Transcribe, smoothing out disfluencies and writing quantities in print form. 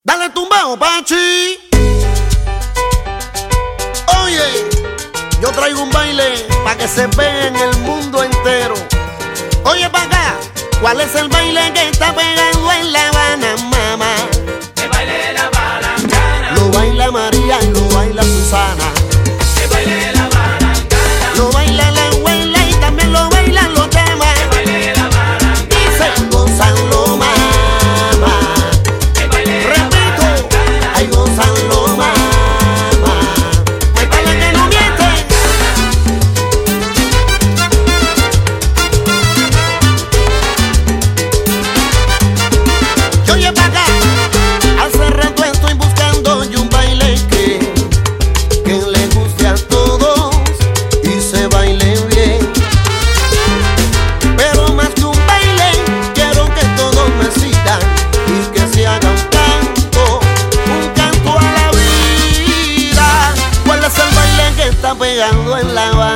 Dale tumbao, Pachi. Oye, yo traigo un baile pa' que se pegue en el mundo entero. Oye, pa' acá, ¿cuál es el baile que está pegando en La Habana, mamá? El baile de la Balancana. Lo baila María y lo baila Susana. El baile de la Balancana. Lo baila la abuela y también lo bailan los demás. El baile de la Balancana. Dice, gózalo, mamá. El baile de la Repito, Balancana. ay, gózalo, mamá. Ay, para que no miente. Yo oye pa' acá, hace rato estoy buscando yo un baile que le guste a todos y se baile bien. Pero más que un baile, quiero que todos me sigan y que se haga un canto a la vida. ¿Cuál es el baile que está pegando en La Habana?